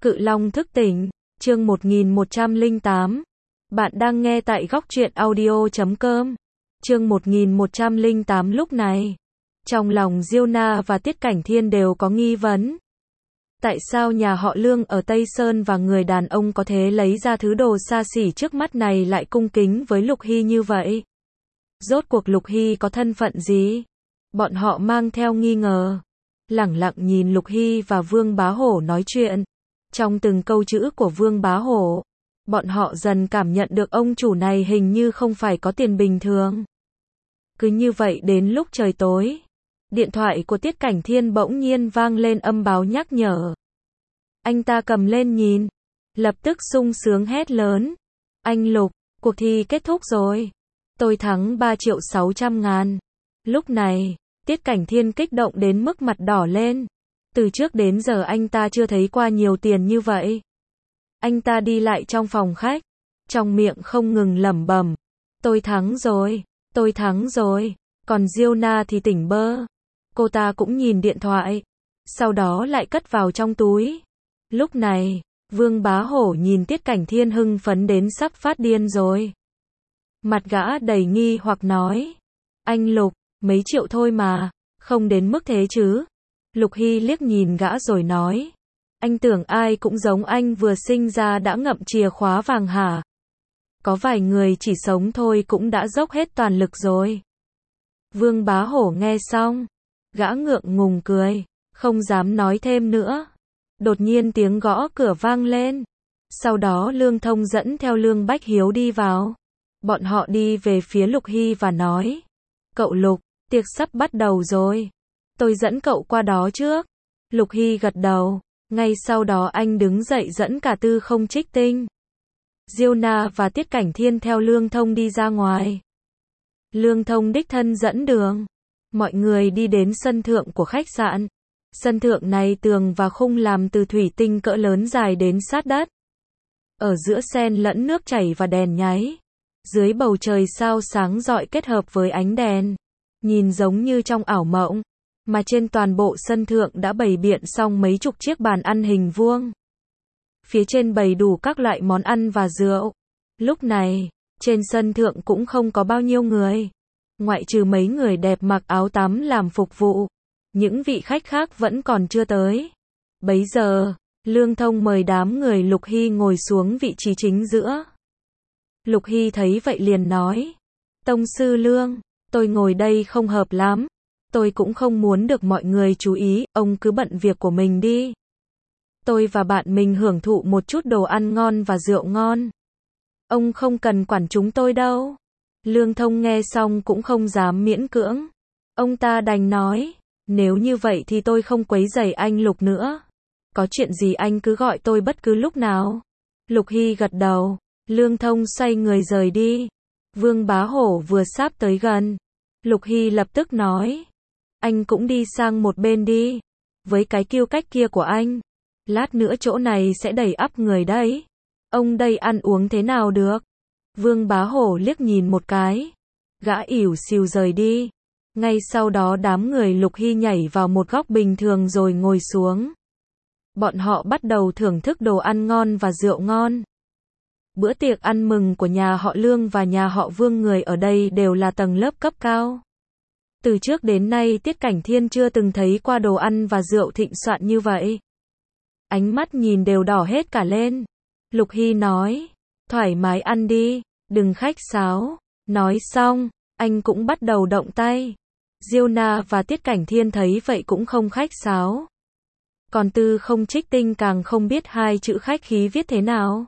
Cự Long thức tỉnh, chương 1108. Bạn đang nghe tại góc truyện audio.com. Chương 1108. Lúc này, trong lòng Diêu Na và Tiết Cảnh Thiên đều có nghi vấn. Tại sao nhà họ Lương ở Tây Sơn và người đàn ông có thể lấy ra thứ đồ xa xỉ trước mắt này lại cung kính với Lục Hy như vậy? Rốt cuộc Lục Hy có thân phận gì? Bọn họ mang theo nghi ngờ, lẳng lặng nhìn Lục Hy và Vương Bá Hổ nói chuyện. Trong từng câu chữ của Vương Bá Hổ, bọn họ dần cảm nhận được ông chủ này hình như không phải có tiền bình thường. Cứ như vậy đến lúc trời tối, điện thoại của Tiết Cảnh Thiên bỗng nhiên vang lên âm báo nhắc nhở. Anh ta cầm lên nhìn, lập tức sung sướng hét lớn. Anh Lục, cuộc thi kết thúc rồi. Tôi thắng 3.600.000. Lúc này, Tiết Cảnh Thiên kích động đến mức mặt đỏ lên. Từ trước đến giờ anh ta chưa thấy qua nhiều tiền như vậy. Anh ta đi lại trong phòng khách, trong miệng không ngừng lẩm bẩm. Tôi thắng rồi, tôi thắng rồi. Còn Diêu Na thì tỉnh bơ. Cô ta cũng nhìn điện thoại, sau đó lại cất vào trong túi. Lúc này, Vương Bá Hổ nhìn Tiết Cảnh Thiên hưng phấn đến sắp phát điên rồi. Mặt gã đầy nghi hoặc nói. Anh Lục, mấy triệu thôi mà, không đến mức thế chứ. Lục Hy liếc nhìn gã rồi nói. Anh tưởng ai cũng giống anh vừa sinh ra đã ngậm chìa khóa vàng hả? Có vài người chỉ sống thôi cũng đã dốc hết toàn lực rồi. Vương Bá Hổ nghe xong, gã ngượng ngùng cười, không dám nói thêm nữa. Đột nhiên tiếng gõ cửa vang lên. Sau đó Lương Thông dẫn theo Lương Bách Hiếu đi vào. Bọn họ đi về phía Lục Hy và nói. Cậu Lục, tiệc sắp bắt đầu rồi. Tôi dẫn cậu qua đó trước. Lục Hy gật đầu. Ngay sau đó anh đứng dậy dẫn cả Tư Không Trích Tinh, Diêu Na và Tiết Cảnh Thiên theo Lương Thông đi ra ngoài. Lương Thông đích thân dẫn đường. Mọi người đi đến sân thượng của khách sạn. Sân thượng này tường và khung làm từ thủy tinh cỡ lớn dài đến sát đất. Ở giữa xen lẫn nước chảy và đèn nháy. Dưới bầu trời sao sáng rọi kết hợp với ánh đèn, nhìn giống như trong ảo mộng. Mà trên toàn bộ sân thượng đã bày biện xong mấy chục chiếc bàn ăn hình vuông. Phía trên bày đủ các loại món ăn và rượu. Lúc này, trên sân thượng cũng không có bao nhiêu người. Ngoại trừ mấy người đẹp mặc áo tắm làm phục vụ. Những vị khách khác vẫn còn chưa tới. Bấy giờ, Lương Thông mời đám người Lục Hy ngồi xuống vị trí chính giữa. Lục Hy thấy vậy liền nói. Tông sư Lương, tôi ngồi đây không hợp lắm. Tôi cũng không muốn được mọi người chú ý, ông cứ bận việc của mình đi. Tôi và bạn mình hưởng thụ một chút đồ ăn ngon và rượu ngon. Ông không cần quản chúng tôi đâu. Lương Thông nghe xong cũng không dám miễn cưỡng. Ông ta đành nói, nếu như vậy thì tôi không quấy rầy anh Lục nữa. Có chuyện gì anh cứ gọi tôi bất cứ lúc nào. Lục Hy gật đầu. Lương Thông xoay người rời đi. Vương Bá Hổ vừa sắp tới gần. Lục Hy lập tức nói. Anh cũng đi sang một bên đi. Với cái kiêu cách kia của anh, lát nữa chỗ này sẽ đầy ắp người đấy. Ông đây ăn uống thế nào được? Vương Bá Hổ liếc nhìn một cái. Gã ỉu xìu rời đi. Ngay sau đó đám người Lục Hy nhảy vào một góc bình thường rồi ngồi xuống. Bọn họ bắt đầu thưởng thức đồ ăn ngon và rượu ngon. Bữa tiệc ăn mừng của nhà họ Lương và nhà họ Vương người ở đây đều là tầng lớp cấp cao. Từ trước đến nay Tiết Cảnh Thiên chưa từng thấy qua đồ ăn và rượu thịnh soạn như vậy. Ánh mắt nhìn đều đỏ hết cả lên. Lục Hy nói, thoải mái ăn đi, đừng khách sáo. Nói xong, anh cũng bắt đầu động tay. Diêu Na và Tiết Cảnh Thiên thấy vậy cũng không khách sáo. Còn Tư Không Trích Tinh càng không biết hai chữ khách khí viết thế nào.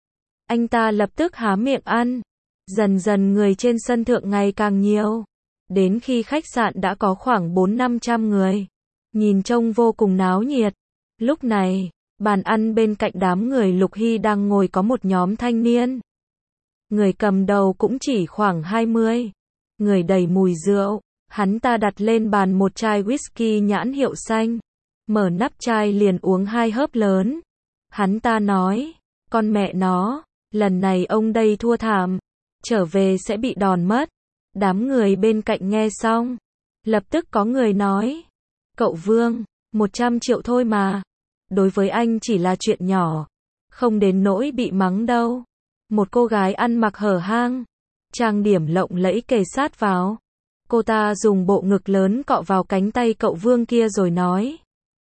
Anh ta lập tức há miệng ăn. Dần dần người trên sân thượng ngày càng nhiều. Đến khi khách sạn đã có khoảng 400-500 người. Nhìn trông vô cùng náo nhiệt. Lúc này, bàn ăn bên cạnh đám người Lục Hy đang ngồi có một nhóm thanh niên. Người cầm đầu cũng chỉ khoảng 20. Người đầy mùi rượu. Hắn ta đặt lên bàn một chai whisky nhãn hiệu xanh. Mở nắp chai liền uống 2 hớp lớn. Hắn ta nói, con mẹ nó, lần này ông đây thua thảm. Trở về sẽ bị đòn mất. Đám người bên cạnh nghe xong, lập tức có người nói, cậu Vương, 100 triệu thôi mà. đối với anh chỉ là chuyện nhỏ, không đến nỗi bị mắng đâu. Một cô gái ăn mặc hở hang, trang điểm lộng lẫy kề sát vào. Cô ta dùng bộ ngực lớn cọ vào cánh tay cậu Vương kia rồi nói.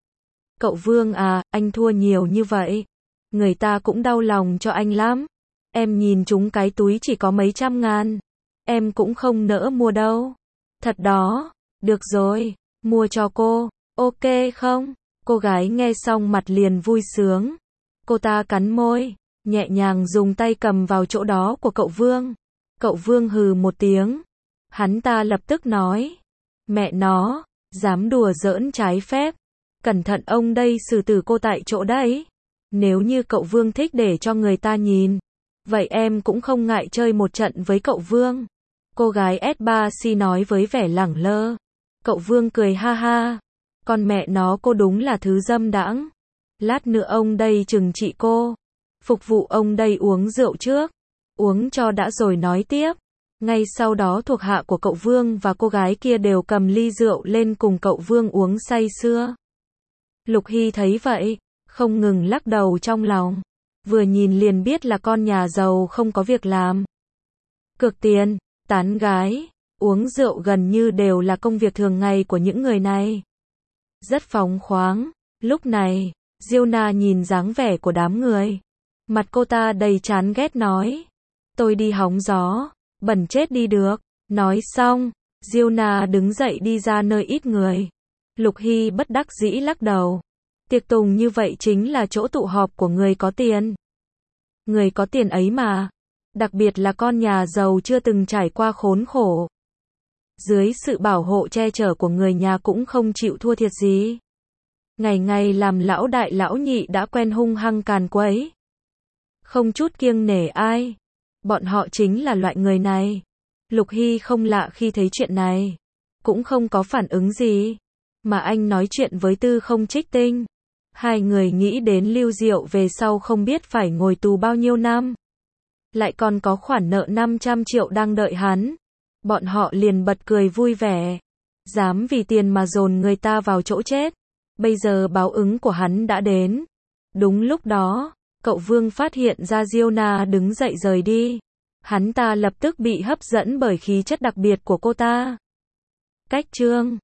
Cậu Vương à, anh thua nhiều như vậy. Người ta cũng đau lòng cho anh lắm. Em nhìn chúng cái túi chỉ có mấy trăm ngàn. Em cũng không nỡ mua đâu. Thật đó, được rồi, mua cho cô, ok không? Cô gái nghe xong mặt liền vui sướng. Cô ta cắn môi, nhẹ nhàng dùng tay cầm vào chỗ đó của cậu Vương. Cậu Vương hừ một tiếng. Hắn ta lập tức nói. Mẹ nó, dám đùa giỡn trái phép. Cẩn thận ông đây xử tử cô tại chỗ đấy. Nếu như cậu Vương thích để cho người ta nhìn, vậy em cũng không ngại chơi một trận với cậu Vương. Cô gái S3C nói với vẻ lẳng lơ. Cậu Vương cười ha ha. Con mẹ nó cô đúng là thứ dâm đãng. Lát nữa ông đây trừng trị cô. Phục vụ ông đây uống rượu trước. Uống cho đã rồi nói tiếp. Ngay sau đó thuộc hạ của cậu Vương và cô gái kia đều cầm ly rượu lên cùng cậu Vương uống say sưa. Lục Hy thấy vậy, không ngừng lắc đầu trong lòng. Vừa nhìn liền biết là con nhà giàu không có việc làm. Cược tiền, tán gái, uống rượu gần như đều là công việc thường ngày của những người này. Rất phóng khoáng. Lúc này, Diona nhìn dáng vẻ của đám người. Mặt cô ta đầy chán ghét nói. Tôi đi hóng gió, bẩn chết đi được. Nói xong, Diona đứng dậy đi ra nơi ít người. Lục Hy bất đắc dĩ lắc đầu. Tiệc tùng như vậy chính là chỗ tụ họp của người có tiền. Người có tiền ấy mà. Đặc biệt là con nhà giàu chưa từng trải qua khốn khổ. Dưới sự bảo hộ che chở của người nhà cũng không chịu thua thiệt gì. Ngày ngày làm lão đại lão nhị đã quen hung hăng càn quấy. Không chút kiêng nể ai. Bọn họ chính là loại người này. Lục Hy không lạ khi thấy chuyện này. Cũng không có phản ứng gì. Mà anh nói chuyện với Tư Không Trích Tinh. Hai người nghĩ đến Lưu Diệu về sau không biết phải ngồi tù bao nhiêu năm. Lại còn có khoản nợ 500 triệu đang đợi hắn. Bọn họ liền bật cười vui vẻ. Dám vì tiền mà dồn người ta vào chỗ chết. Bây giờ báo ứng của hắn đã đến. Đúng lúc đó, cậu Vương phát hiện ra Diona đứng dậy rời đi. Hắn ta lập tức bị hấp dẫn bởi khí chất đặc biệt của cô ta. Cách chương